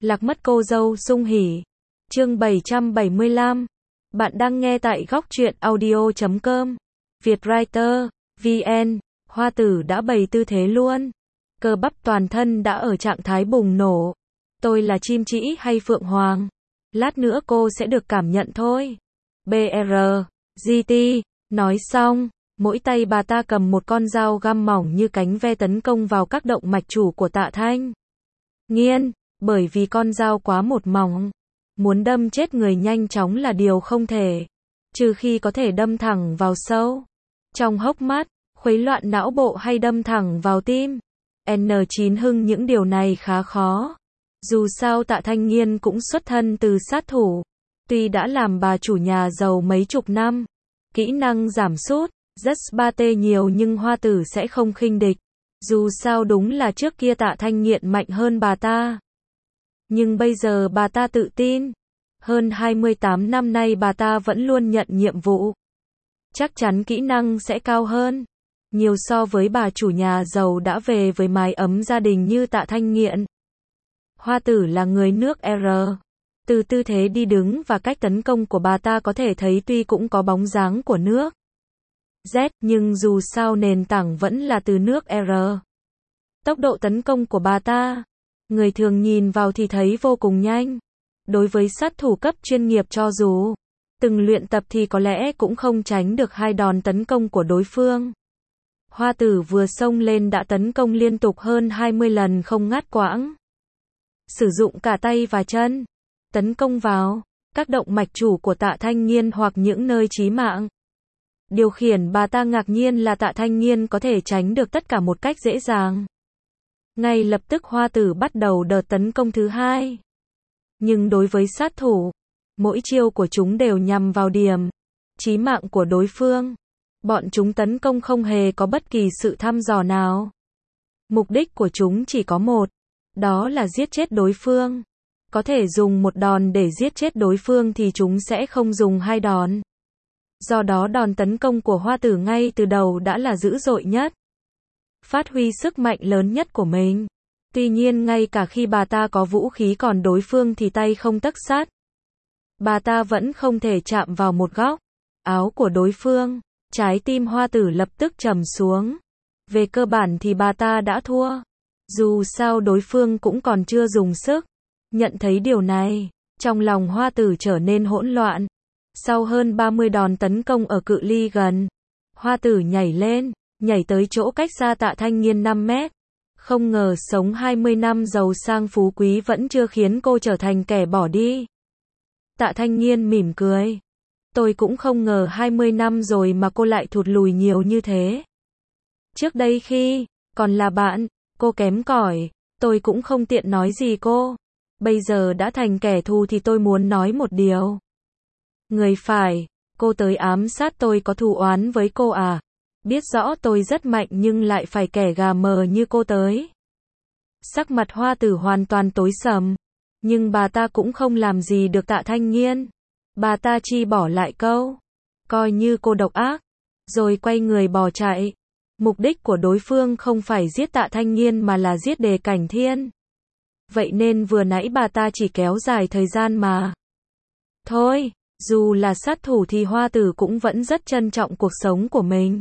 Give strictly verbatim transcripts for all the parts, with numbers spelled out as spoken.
Lạc mất cô dâu sung hỉ. Chương bảy trăm bảy mươi lăm. Bạn đang nghe tại góc truyện audio chấm com. Vietwriter, vê en. Hoa tử đã bày tư thế luôn. Cơ bắp toàn thân đã ở trạng thái bùng nổ. Tôi là chim trĩ hay phượng hoàng? Lát nữa cô sẽ được cảm nhận thôi. bê rờ, giê tê. Nói xong, mỗi tay bà ta cầm một con dao găm mỏng như cánh ve tấn công vào các động mạch chủ của Tạ Thanh Nghiên, bởi vì con dao quá một mỏng. Muốn đâm chết người nhanh chóng là điều không thể. Trừ khi có thể đâm thẳng vào sâu trong hốc mắt, khuấy loạn não bộ hay đâm thẳng vào tim. en chín Hưng những điều này khá khó. Dù sao Tạ Thanh Nghiên cũng xuất thân từ sát thủ. Tuy đã làm bà chủ nhà giàu mấy chục năm, kỹ năng giảm sút, rất ba tê nhiều nhưng Hoa tử sẽ không khinh địch. Dù sao đúng là trước kia Tạ Thanh Nghiện mạnh hơn bà ta. Nhưng bây giờ bà ta tự tin. Hơn hai mươi tám năm nay bà ta vẫn luôn nhận nhiệm vụ. Chắc chắn kỹ năng sẽ cao hơn nhiều so với bà chủ nhà giàu đã về với mái ấm gia đình như Tạ Thanh Nghiện. Hoa tử là người nước R. Từ tư thế đi đứng và cách tấn công của bà ta có thể thấy tuy cũng có bóng dáng của nước Z, nhưng dù sao nền tảng vẫn là từ nước R. Tốc độ tấn công của bà ta, người thường nhìn vào thì thấy vô cùng nhanh. Đối với sát thủ cấp chuyên nghiệp cho dù từng luyện tập thì có lẽ cũng không tránh được hai đòn tấn công của đối phương. Hoa tử vừa xông lên đã tấn công liên tục hơn hai mươi lần không ngắt quãng. Sử dụng cả tay và chân, tấn công vào các động mạch chủ của Tạ Thanh Nghiên hoặc những nơi chí mạng. Điều khiển bà ta ngạc nhiên là Tạ Thanh Nghiên có thể tránh được tất cả một cách dễ dàng. Ngay lập tức Hoa tử bắt đầu đợt tấn công thứ hai. Nhưng đối với sát thủ, mỗi chiêu của chúng đều nhằm vào điểm chí mạng của đối phương. Bọn chúng tấn công không hề có bất kỳ sự thăm dò nào. Mục đích của chúng chỉ có một, đó là giết chết đối phương. Có thể dùng một đòn để giết chết đối phương thì chúng sẽ không dùng hai đòn. Do đó đòn tấn công của Hoa tử ngay từ đầu đã là dữ dội nhất. Phát huy sức mạnh lớn nhất của mình. Tuy nhiên ngay cả khi bà ta có vũ khí còn đối phương thì tay không tấc sắt. Bà ta vẫn không thể chạm vào một góc áo của đối phương. Trái tim Hoa tử lập tức trầm xuống. Về cơ bản thì bà ta đã thua. Dù sao đối phương cũng còn chưa dùng sức. Nhận thấy điều này, trong lòng Hoa tử trở nên hỗn loạn. Sau hơn ba mươi đòn tấn công ở cự ly gần, Hoa tử nhảy lên, nhảy tới chỗ cách xa Tạ Thanh Nghiên năm mét. Không ngờ sống hai mươi năm giàu sang phú quý vẫn chưa khiến cô trở thành kẻ bỏ đi. Tạ Thanh Nghiên mỉm cười. Tôi cũng không ngờ hai mươi năm rồi mà cô lại thụt lùi nhiều như thế. Trước đây khi còn là bạn, cô kém cỏi, tôi cũng không tiện nói gì cô. Bây giờ đã thành kẻ thù thì tôi muốn nói một điều. Người phải, cô tới ám sát tôi có thù oán với cô à? Biết rõ tôi rất mạnh nhưng lại phải kẻ gà mờ như cô tới. Sắc mặt Hoa tử hoàn toàn tối sầm. Nhưng bà ta cũng không làm gì được Tạ Thanh Nghiên. Bà ta chỉ bỏ lại câu, coi như cô độc ác, rồi quay người bỏ chạy. Mục đích của đối phương không phải giết Tạ Thanh Nghiên mà là giết Đề Cảnh Thiên. Vậy nên vừa nãy bà ta chỉ kéo dài thời gian mà. Thôi, dù là sát thủ thì Hoa tử cũng vẫn rất trân trọng cuộc sống của mình.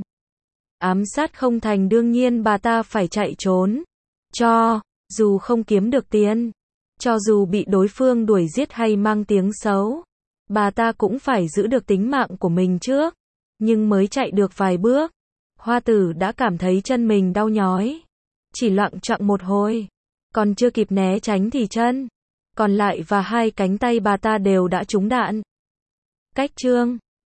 Ám sát không thành đương nhiên bà ta phải chạy trốn. Cho dù không kiếm được tiền, cho dù bị đối phương đuổi giết hay mang tiếng xấu, bà ta cũng phải giữ được tính mạng của mình trước. Nhưng mới chạy được vài bước, Hoa tử đã cảm thấy chân mình đau nhói. Chỉ loạng choạng một hồi, còn chưa kịp né tránh thì chân còn lại và hai cánh tay bà ta đều đã trúng đạn. Cách chương